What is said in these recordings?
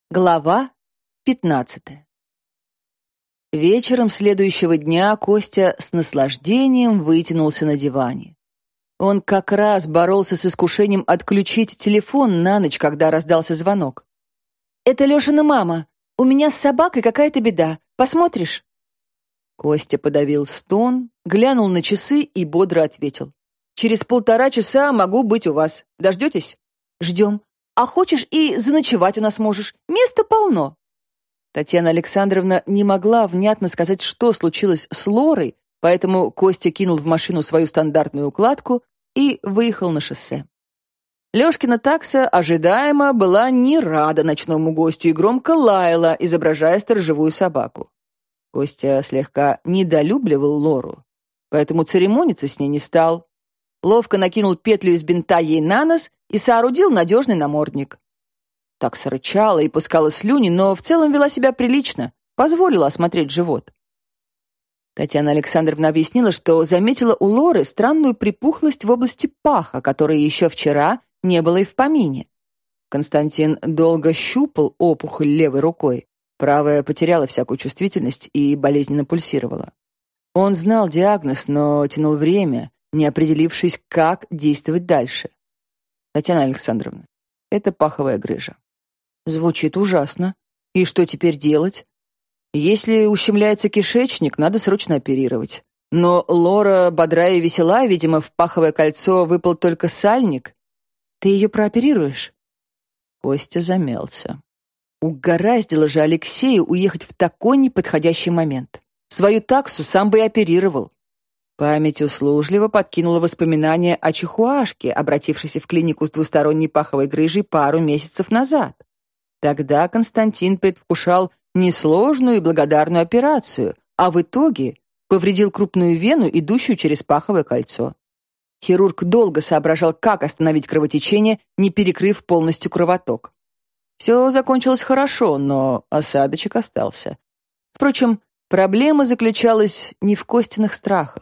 Глава 15. Вечером следующего дня Костя с наслаждением вытянулся на диване. Он как раз боролся с искушением отключить телефон на ночь, когда раздался звонок. «Это Лешина мама. У меня с собакой какая-то беда. Посмотришь?» Костя подавил стон, глянул на часы и бодро ответил. «Через 1,5 часа могу быть у вас. Дождетесь?» «Ждем. А хочешь, и заночевать у нас можешь. Места полно». Татьяна Александровна не могла внятно сказать, что случилось с Лорой, поэтому Костя кинул в машину свою стандартную укладку и выехал на шоссе. Лешкина такса ожидаемо была не рада ночному гостю и громко лаяла, изображая сторожевую собаку. Костя слегка недолюбливал Лору, поэтому церемониться с ней не стал. Ловко накинул петлю из бинта ей на нос и соорудил надежный намордник. Такса рычала и пускала слюни, но в целом вела себя прилично, позволила осмотреть живот. Татьяна Александровна объяснила, что заметила у Лоры странную припухлость в области паха, которой еще вчера не было и в помине. Константин долго щупал опухоль левой рукой, правая потеряла всякую чувствительность и болезненно пульсировала. Он знал диагноз, но тянул время, не определившись, как действовать дальше. «Татьяна Александровна, это паховая грыжа». Звучит ужасно. И что теперь делать? Если ущемляется кишечник, надо срочно оперировать. Но Лора бодрая и весела, видимо, в паховое кольцо выпал только сальник. Ты ее прооперируешь? Костя замялся. Угораздило же Алексею уехать в такой неподходящий момент. Свою таксу сам бы и оперировал. Память услужливо подкинула воспоминания о чихуашке, обратившейся в клинику с двусторонней паховой грыжей пару месяцев назад. Тогда Константин предвкушал несложную и благодарную операцию, а в итоге повредил крупную вену, идущую через паховое кольцо. Хирург долго соображал, как остановить кровотечение, не перекрыв полностью кровоток. Все закончилось хорошо, но осадочек остался. Впрочем, проблема заключалась не в Костиных страхах.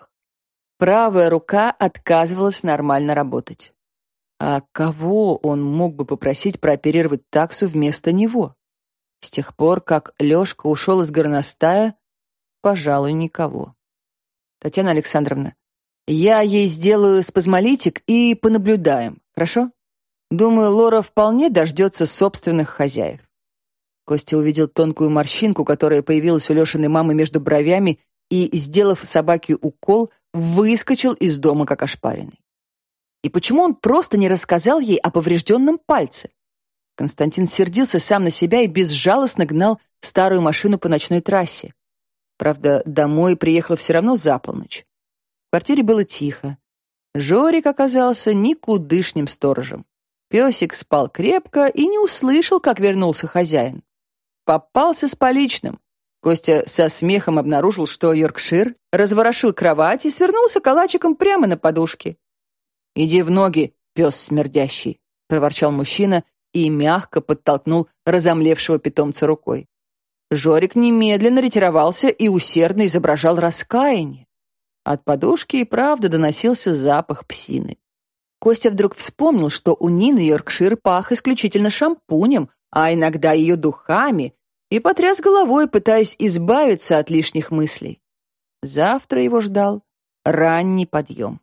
Правая рука отказывалась нормально работать. А кого он мог бы попросить прооперировать таксу вместо него? С тех пор, как Лешка ушел из горностая, пожалуй, никого. Татьяна Александровна, я ей сделаю спазмолитик и понаблюдаем, хорошо? Думаю, Лора вполне дождется собственных хозяев. Костя увидел тонкую морщинку, которая появилась у Лешиной мамы между бровями, и, сделав собаке укол, выскочил из дома как ошпаренный. И почему он просто не рассказал ей о поврежденном пальце? Константин сердился сам на себя и безжалостно гнал старую машину по ночной трассе. Правда, домой приехал все равно за полночь. В квартире было тихо. Жорик оказался никудышним сторожем. Песик спал крепко и не услышал, как вернулся хозяин. Попался с поличным. Костя со смехом обнаружил, что Йоркшир разворошил кровать и свернулся калачиком прямо на подушке. «Иди в ноги, пес смердящий», — проворчал мужчина и мягко подтолкнул разомлевшего питомца рукой. Жорик немедленно ретировался и усердно изображал раскаяние. От подушки и правда доносился запах псины. Костя вдруг вспомнил, что у Нины Йоркшир пах исключительно шампунем, а иногда ее духами, и потряс головой, пытаясь избавиться от лишних мыслей. Завтра его ждал ранний подъем.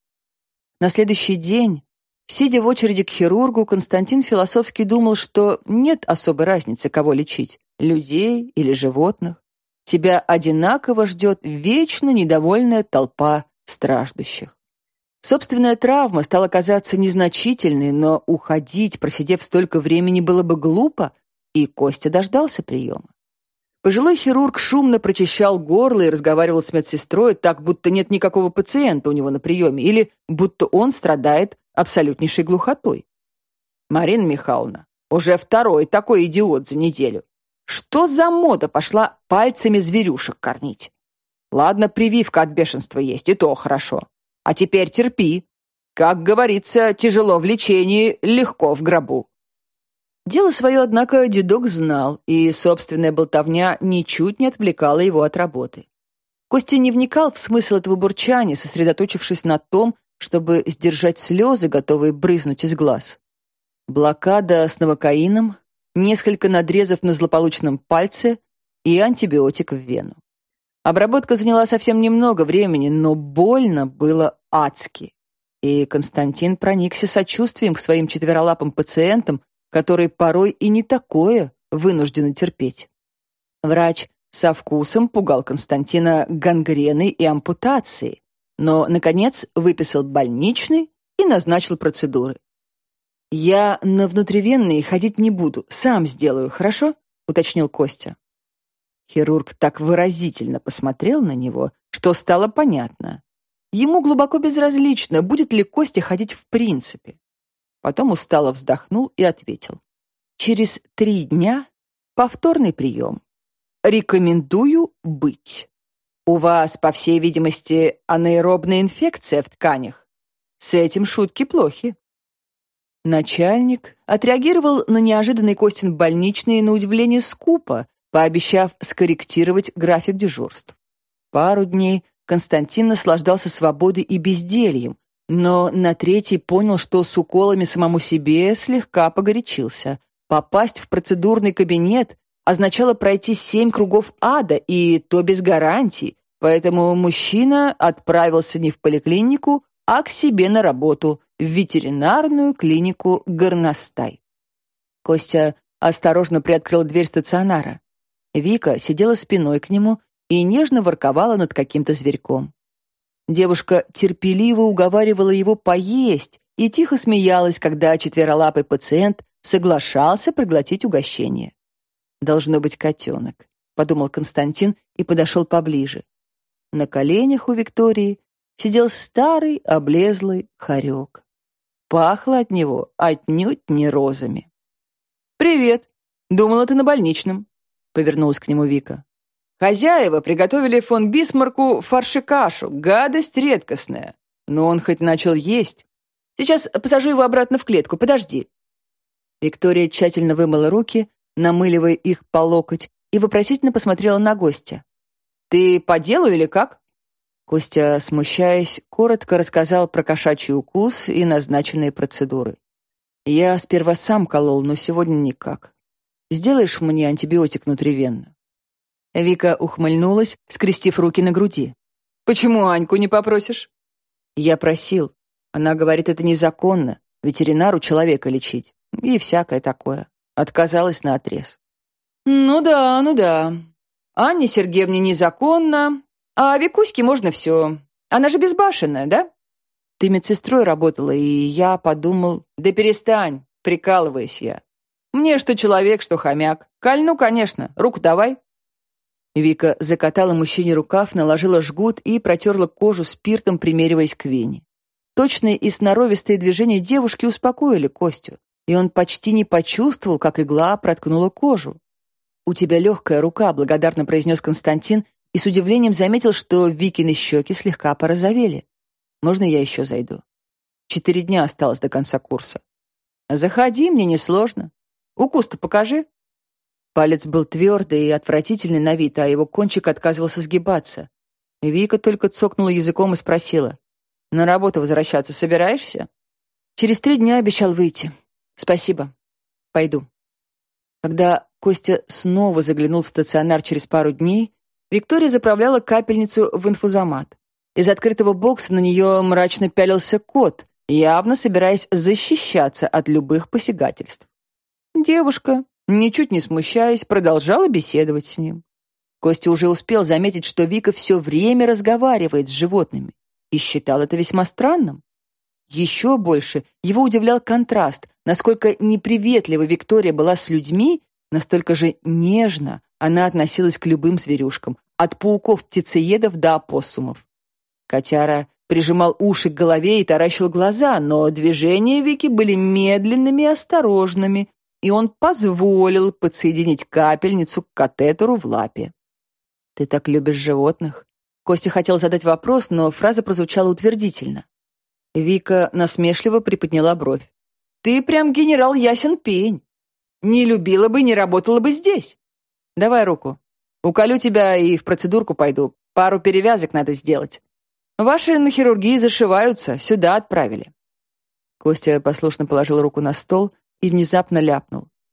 На следующий день, сидя в очереди к хирургу, Константин философски думал, что нет особой разницы, кого лечить, людей или животных. Тебя одинаково ждет вечно недовольная толпа страждущих. Собственная травма стала казаться незначительной, но уходить, просидев столько времени, было бы глупо, и Костя дождался приема. Пожилой хирург шумно прочищал горло и разговаривал с медсестрой так, будто нет никакого пациента у него на приеме, или будто он страдает абсолютнейшей глухотой. «Марина Михайловна, уже второй такой идиот за неделю. Что за мода пошла пальцами зверюшек кормить? Ладно, прививка от бешенства есть, и то хорошо. А теперь терпи. Как говорится, тяжело в лечении, легко в гробу». Дело свое, однако, дедок знал, и собственная болтовня ничуть не отвлекала его от работы. Костя не вникал в смысл этого бурчания, сосредоточившись на том, чтобы сдержать слезы, готовые брызнуть из глаз. Блокада с новокаином, несколько надрезов на злополучном пальце и антибиотик в вену. Обработка заняла совсем немного времени, но больно было адски. И Константин проникся сочувствием к своим четверолапым пациентам, которые порой и не такое вынуждены терпеть. Врач со вкусом пугал Константина гангреной и ампутацией, но, наконец, выписал больничный и назначил процедуры. «Я на внутривенные ходить не буду, сам сделаю, хорошо?» — уточнил Костя. Хирург так выразительно посмотрел на него, что стало понятно. Ему глубоко безразлично, будет ли Костя ходить в принципе. Потом устало вздохнул и ответил. «Через 3 дня повторный прием. Рекомендую быть. У вас, по всей видимости, анаэробная инфекция в тканях. С этим шутки плохи». Начальник отреагировал на неожиданный Костин больничный на удивление скупо, пообещав скорректировать график дежурств. Пару дней Константин наслаждался свободой и бездельем, но на 3-й понял, что с уколами самому себе слегка погорячился. Попасть в процедурный кабинет означало пройти 7 кругов ада, и то без гарантий, поэтому мужчина отправился не в поликлинику, а к себе на работу, в ветеринарную клинику «Горностай». Костя осторожно приоткрыл дверь стационара. Вика сидела спиной к нему и нежно ворковала над каким-то зверьком. Девушка терпеливо уговаривала его поесть и тихо смеялась, когда четверолапый пациент соглашался проглотить угощение. «Должно быть котенок», — подумал Константин и подошел поближе. На коленях у Виктории сидел старый облезлый хорек. Пахло от него отнюдь не розами. «Привет! Думала, ты на больничном», — повернулась к нему Вика. «Хозяева приготовили фон Бисмарку фарши-кашу, гадость редкостная. Но он хоть начал есть. Сейчас посажу его обратно в клетку, подожди». Виктория тщательно вымыла руки, намыливая их по локоть, и вопросительно посмотрела на гостя. «Ты по делу или как?» Костя, смущаясь, коротко рассказал про кошачий укус и назначенные процедуры. «Я сперва сам колол, но сегодня никак. Сделаешь мне антибиотик внутривенно?» Вика ухмыльнулась, скрестив руки на груди. «Почему Аньку не попросишь?» «Я просил. Она говорит, это незаконно. Ветеринару человека лечить. И всякое такое. Отказалась наотрез». «Ну да, ну да. Анне Сергеевне незаконно, а Викуське можно все. Она же безбашенная, да?» «Ты медсестрой работала, и я подумал...» «Да перестань, прикалываюсь я. Мне что человек, что хомяк. Кольну, конечно. Руку давай». Вика закатала мужчине рукав, наложила жгут и протерла кожу спиртом, примериваясь к вене. Точные и сноровистые движения девушки успокоили Костю, и он почти не почувствовал, как игла проткнула кожу. «У тебя легкая рука», — благодарно произнес Константин и с удивлением заметил, что Викины щеки слегка порозовели. «Можно я еще зайду? 4 дня осталось до конца курса». «Заходи, мне несложно. Укус-то покажи». Палец был твердый и отвратительный на вид, а его кончик отказывался сгибаться. Вика только цокнула языком и спросила: «На работу возвращаться собираешься?» «Через 3 дня обещал выйти. Спасибо. Пойду». Когда Костя снова заглянул в стационар через пару дней, Виктория заправляла капельницу в инфузомат. Из открытого бокса на нее мрачно пялился кот, явно собираясь защищаться от любых посягательств. Девушка, ничуть не смущаясь, продолжала беседовать с ним. Костя уже успел заметить, что Вика все время разговаривает с животными, и считал это весьма странным. Еще больше его удивлял контраст, насколько неприветлива Виктория была с людьми, настолько же нежно она относилась к любым зверюшкам, от пауков-птицеедов до опоссумов. Котяра прижимал уши к голове и таращил глаза, но движения Вики были медленными и осторожными, и он позволил подсоединить капельницу к катетеру в лапе. «Ты так любишь животных?» Костя хотел задать вопрос, но фраза прозвучала утвердительно. Вика насмешливо приподняла бровь. «Ты прям генерал ясен пень. Не любила бы, не работала бы здесь. Давай руку. Уколю тебя и в процедурку пойду. Пару перевязок надо сделать. Ваши на хирургии зашиваются, сюда отправили». Костя послушно положил руку на стол и внезапно ляпнул: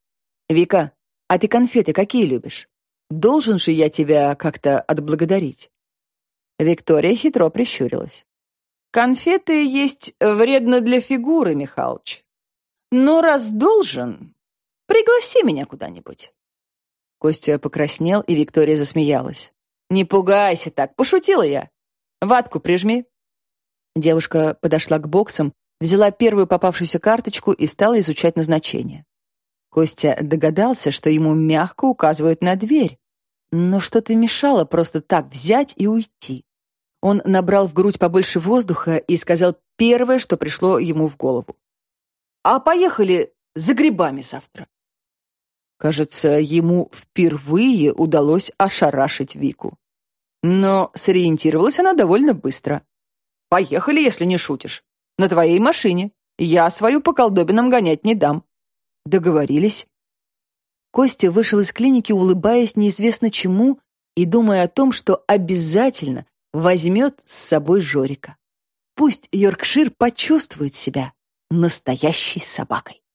«Вика, а ты конфеты какие любишь? Должен же я тебя как-то отблагодарить?» Виктория хитро прищурилась. «Конфеты есть вредно для фигуры, Михалыч. Но раз должен, пригласи меня куда-нибудь». Костя покраснел, и Виктория засмеялась. «Не пугайся так, пошутила я. Ватку прижми». Девушка подошла к боксам, взяла первую попавшуюся карточку и стала изучать назначение. Костя догадался, что ему мягко указывают на дверь, но что-то мешало просто так взять и уйти. Он набрал в грудь побольше воздуха и сказал первое, что пришло ему в голову. «А поехали за грибами завтра». Кажется, ему впервые удалось ошарашить Вику. Но сориентировалась она довольно быстро. «Поехали, если не шутишь. На твоей машине. Я свою по колдобинам гонять не дам». Договорились. Костя вышел из клиники, улыбаясь неизвестно чему и думая о том, что обязательно возьмет с собой Жорика. Пусть Йоркшир почувствует себя настоящей собакой.